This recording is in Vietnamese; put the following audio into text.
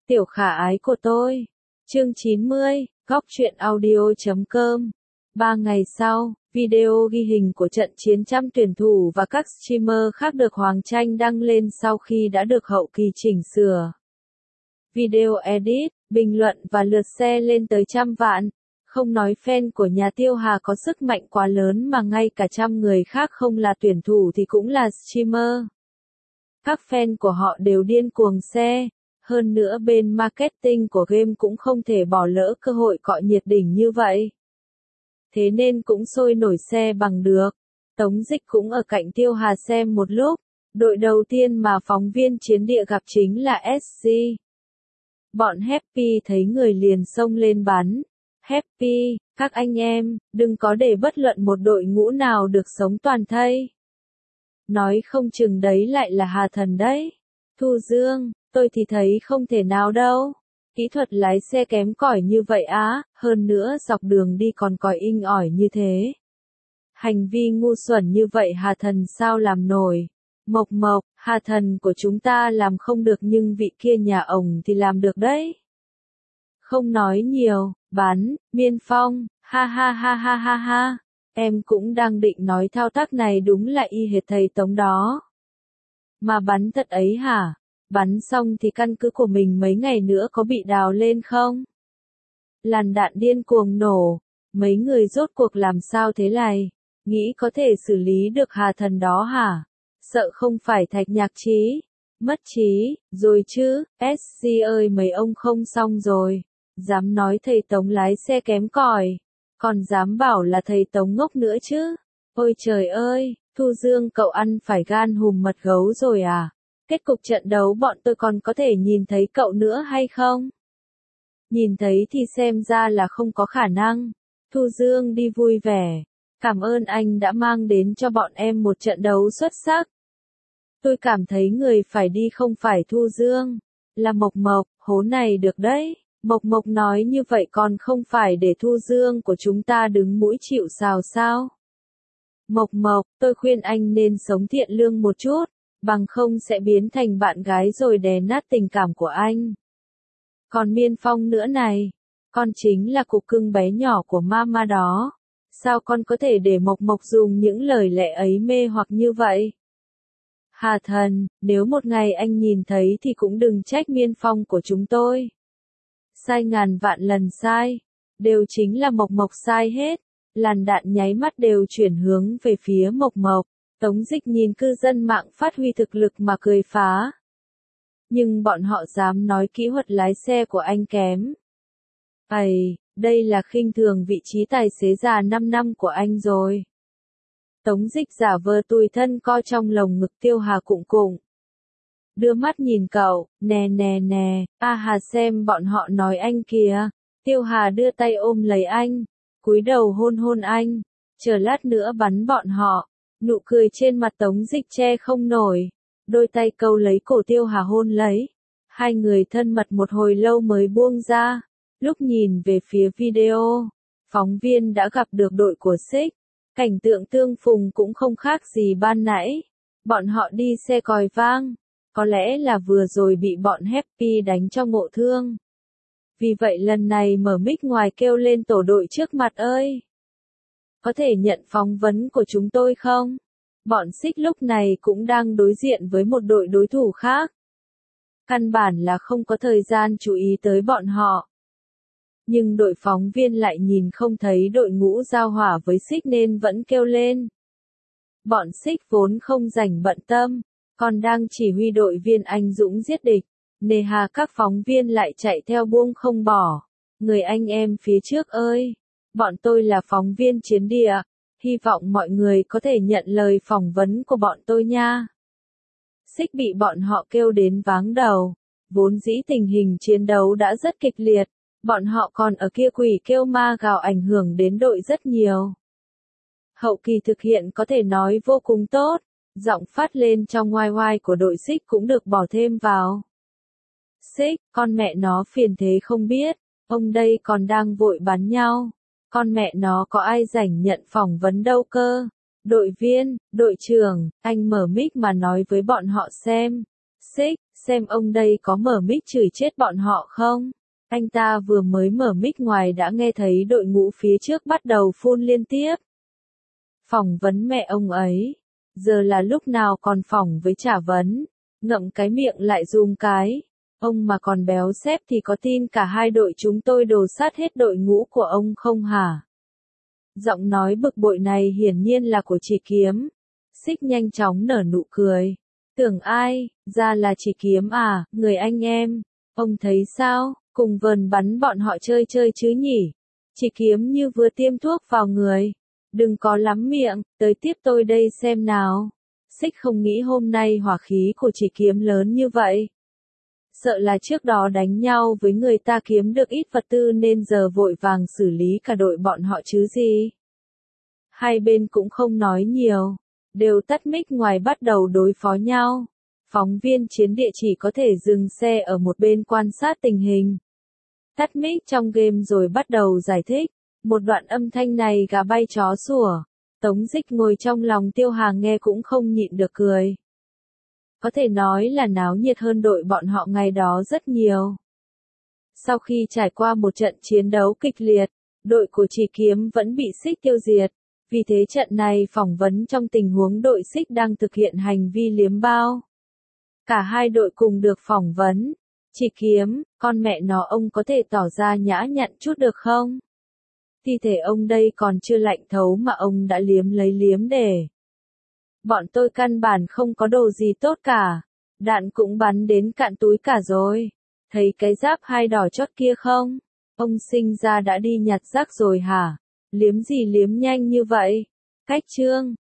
Tiểu khả ái của tôi. Chương 90, góc truyện audio.com. 3 ngày sau, video ghi hình của trận chiến trăm tuyển thủ và các streamer khác được Hoàng Tranh đăng lên sau khi đã được hậu kỳ chỉnh sửa. Video edit, bình luận và lượt share lên tới 100 vạn. Không nói fan của nhà Tiêu Hà có sức mạnh quá lớn mà ngay cả 100 người khác không là tuyển thủ thì cũng là streamer. Các fan của họ đều điên cuồng share. Hơn nữa bên marketing của game cũng không thể bỏ lỡ cơ hội cọ nhiệt đỉnh như vậy. Thế nên cũng sôi nổi share bằng được. Tống Dịch cũng ở cạnh Tiêu Hà xem một lúc. Đội đầu tiên mà phóng viên chiến địa gặp chính là SC. Bọn Happy thấy người liền xông lên bắn. Happy, các anh em, đừng có để bất luận một đội ngũ nào được sống toàn thây. Nói không chừng đấy lại là Hà Thần đấy. Thu Dương, tôi thì thấy không thể nào đâu. Kỹ thuật lái xe kém cỏi như vậy á, hơn nữa dọc đường đi còn còi inh ỏi như thế. Hành vi ngu xuẩn như vậy Hà Thần sao làm nổi. Mộc Mộc, Hà Thần của chúng ta làm không được nhưng vị kia nhà ổng thì làm được đấy. Không nói nhiều, bắn, Miên Phong, ha ha ha ha ha ha. Em cũng đang định nói thao tác này đúng là y hệt thầy Tống đó. Mà bắn thật ấy hả? Bắn xong thì căn cứ của mình mấy ngày nữa có bị đào lên không? Làn đạn điên cuồng nổ. Mấy người rốt cuộc làm sao thế này? Nghĩ có thể xử lý được Hà Thần đó hả? Sợ không phải Thạch Nhạc Trí. Mất trí, rồi chứ, SC ơi mấy ông không xong rồi. Dám nói thầy Tống lái xe kém cỏi. Còn dám bảo là thầy Tống ngốc nữa chứ. Ôi trời ơi, Thu Dương cậu ăn phải gan hùm mật gấu rồi à? Kết cục trận đấu bọn tôi còn có thể nhìn thấy cậu nữa hay không? Nhìn thấy thì xem ra là không có khả năng. Thu Dương đi vui vẻ. Cảm ơn anh đã mang đến cho bọn em một trận đấu xuất sắc. Tôi cảm thấy người phải đi không phải Thu Dương, là Mộc Mộc, hố này được đấy. Mộc Mộc nói như vậy còn không phải để Thu Dương của chúng ta đứng mũi chịu sào sao? Mộc Mộc, tôi khuyên anh nên sống thiện lương một chút, bằng không sẽ biến thành bạn gái rồi đè nát tình cảm của anh. Còn Miên Phong nữa này, con chính là cục cưng bé nhỏ của mama đó. Sao con có thể để Mộc Mộc dùng những lời lẽ ấy mê hoặc như vậy? Hà Thần, nếu một ngày anh nhìn thấy thì cũng đừng trách Miên Phong của chúng tôi. Sai ngàn vạn lần sai, đều chính là Mộc Mộc sai hết. Làn đạn nháy mắt đều chuyển hướng về phía Mộc Mộc. Tống Dịch nhìn cư dân mạng phát huy thực lực mà cười phá. Nhưng bọn họ dám nói kỹ thuật lái xe của anh kém. Đây là khinh thường vị trí tài xế già 5 năm của anh rồi. Tống Dịch giả vờ tủi thân co trong lồng ngực Tiêu Hà cụng cụng. Đưa mắt nhìn cậu, nè, a Hà xem bọn họ nói anh kìa. Tiêu Hà đưa tay ôm lấy anh, cúi đầu hôn anh, chờ lát nữa bắn bọn họ. Nụ cười trên mặt Tống Dịch che không nổi, đôi tay câu lấy cổ Tiêu Hà hôn lấy. Hai người thân mật một hồi lâu mới buông ra. Lúc nhìn về phía video, phóng viên đã gặp được đội của Xích. Cảnh tượng tương phùng cũng không khác gì ban nãy. Bọn họ đi xe còi vang. Có lẽ là vừa rồi bị bọn Happy đánh cho ngộ thương. Vì vậy lần này mở mic ngoài kêu lên tổ đội trước mặt ơi. Có thể nhận phỏng vấn của chúng tôi không? Bọn Xích lúc này cũng đang đối diện với một đội đối thủ khác. Căn bản là không có thời gian chú ý tới bọn họ. Nhưng đội phóng viên lại nhìn không thấy đội ngũ giao hỏa với Xích nên vẫn kêu lên. Bọn Xích vốn không rảnh bận tâm, còn đang chỉ huy đội viên anh dũng giết địch. Nề hà các phóng viên lại chạy theo buông không bỏ. Người anh em phía trước ơi, bọn tôi là phóng viên chiến địa, hy vọng mọi người có thể nhận lời phỏng vấn của bọn tôi nha. Xích bị bọn họ kêu đến váng đầu, vốn dĩ tình hình chiến đấu đã rất kịch liệt, bọn họ còn ở kia quỷ kêu ma gào ảnh hưởng đến đội rất nhiều. Hậu kỳ thực hiện có thể nói vô cùng tốt, giọng phát lên trong YY của đội Xích cũng được bỏ thêm vào. Xích, con mẹ nó phiền thế không biết, ông đây còn đang vội bắn nhau. Con mẹ nó có ai rảnh nhận phỏng vấn đâu cơ. Đội viên, đội trưởng, anh mở mic mà nói với bọn họ xem. Xích, xem ông đây có mở mic chửi chết bọn họ không? Anh ta vừa mới mở mic ngoài đã nghe thấy đội ngũ phía trước bắt đầu phun liên tiếp. Phỏng vấn mẹ ông ấy. Giờ là lúc nào còn phỏng với trả vấn. Ngậm cái miệng lại rúm cái. Ông mà còn béo xép thì có tin cả hai đội chúng tôi đồ sát hết đội ngũ của ông không hả? Giọng nói bực bội này hiển nhiên là của chị Kiếm. Xích nhanh chóng nở nụ cười. Tưởng ai, ra là chị Kiếm à, người anh em. Ông thấy sao, cùng vờn bắn bọn họ chơi chơi chứ nhỉ? Chị Kiếm như vừa tiêm thuốc vào người. Đừng có lắm miệng, tới tiếp tôi đây xem nào. Xích không nghĩ hôm nay hỏa khí của chị Kiếm lớn như vậy. Sợ là trước đó đánh nhau với người ta kiếm được ít vật tư nên giờ vội vàng xử lý cả đội bọn họ chứ gì. Hai bên cũng không nói nhiều, đều tắt mic ngoài bắt đầu đối phó nhau. Phóng viên chiến địa chỉ có thể dừng xe ở một bên quan sát tình hình. Tắt mic trong game rồi bắt đầu giải thích. Một đoạn âm thanh này gà bay chó sủa. Tống Dịch ngồi trong lòng Tiêu Hàng nghe cũng không nhịn được cười. Có thể nói là náo nhiệt hơn đội bọn họ ngày đó rất nhiều. Sau khi trải qua một trận chiến đấu kịch liệt, đội của chị Kiếm vẫn bị Xích tiêu diệt. Vì thế trận này phỏng vấn trong tình huống đội Xích đang thực hiện hành vi liếm bao. Cả hai đội cùng được phỏng vấn. Chị Kiếm, con mẹ nó ông có thể tỏ ra nhã nhặn chút được không? Thi thể ông đây còn chưa lạnh thấu mà ông đã liếm lấy liếm để. Bọn tôi căn bản không có đồ gì tốt cả. Đạn cũng bắn đến cạn túi cả rồi. Thấy cái giáp hai đỏ chót kia không? Ông sinh ra đã đi nhặt rác rồi hả? Liếm gì liếm nhanh như vậy? Cách trương.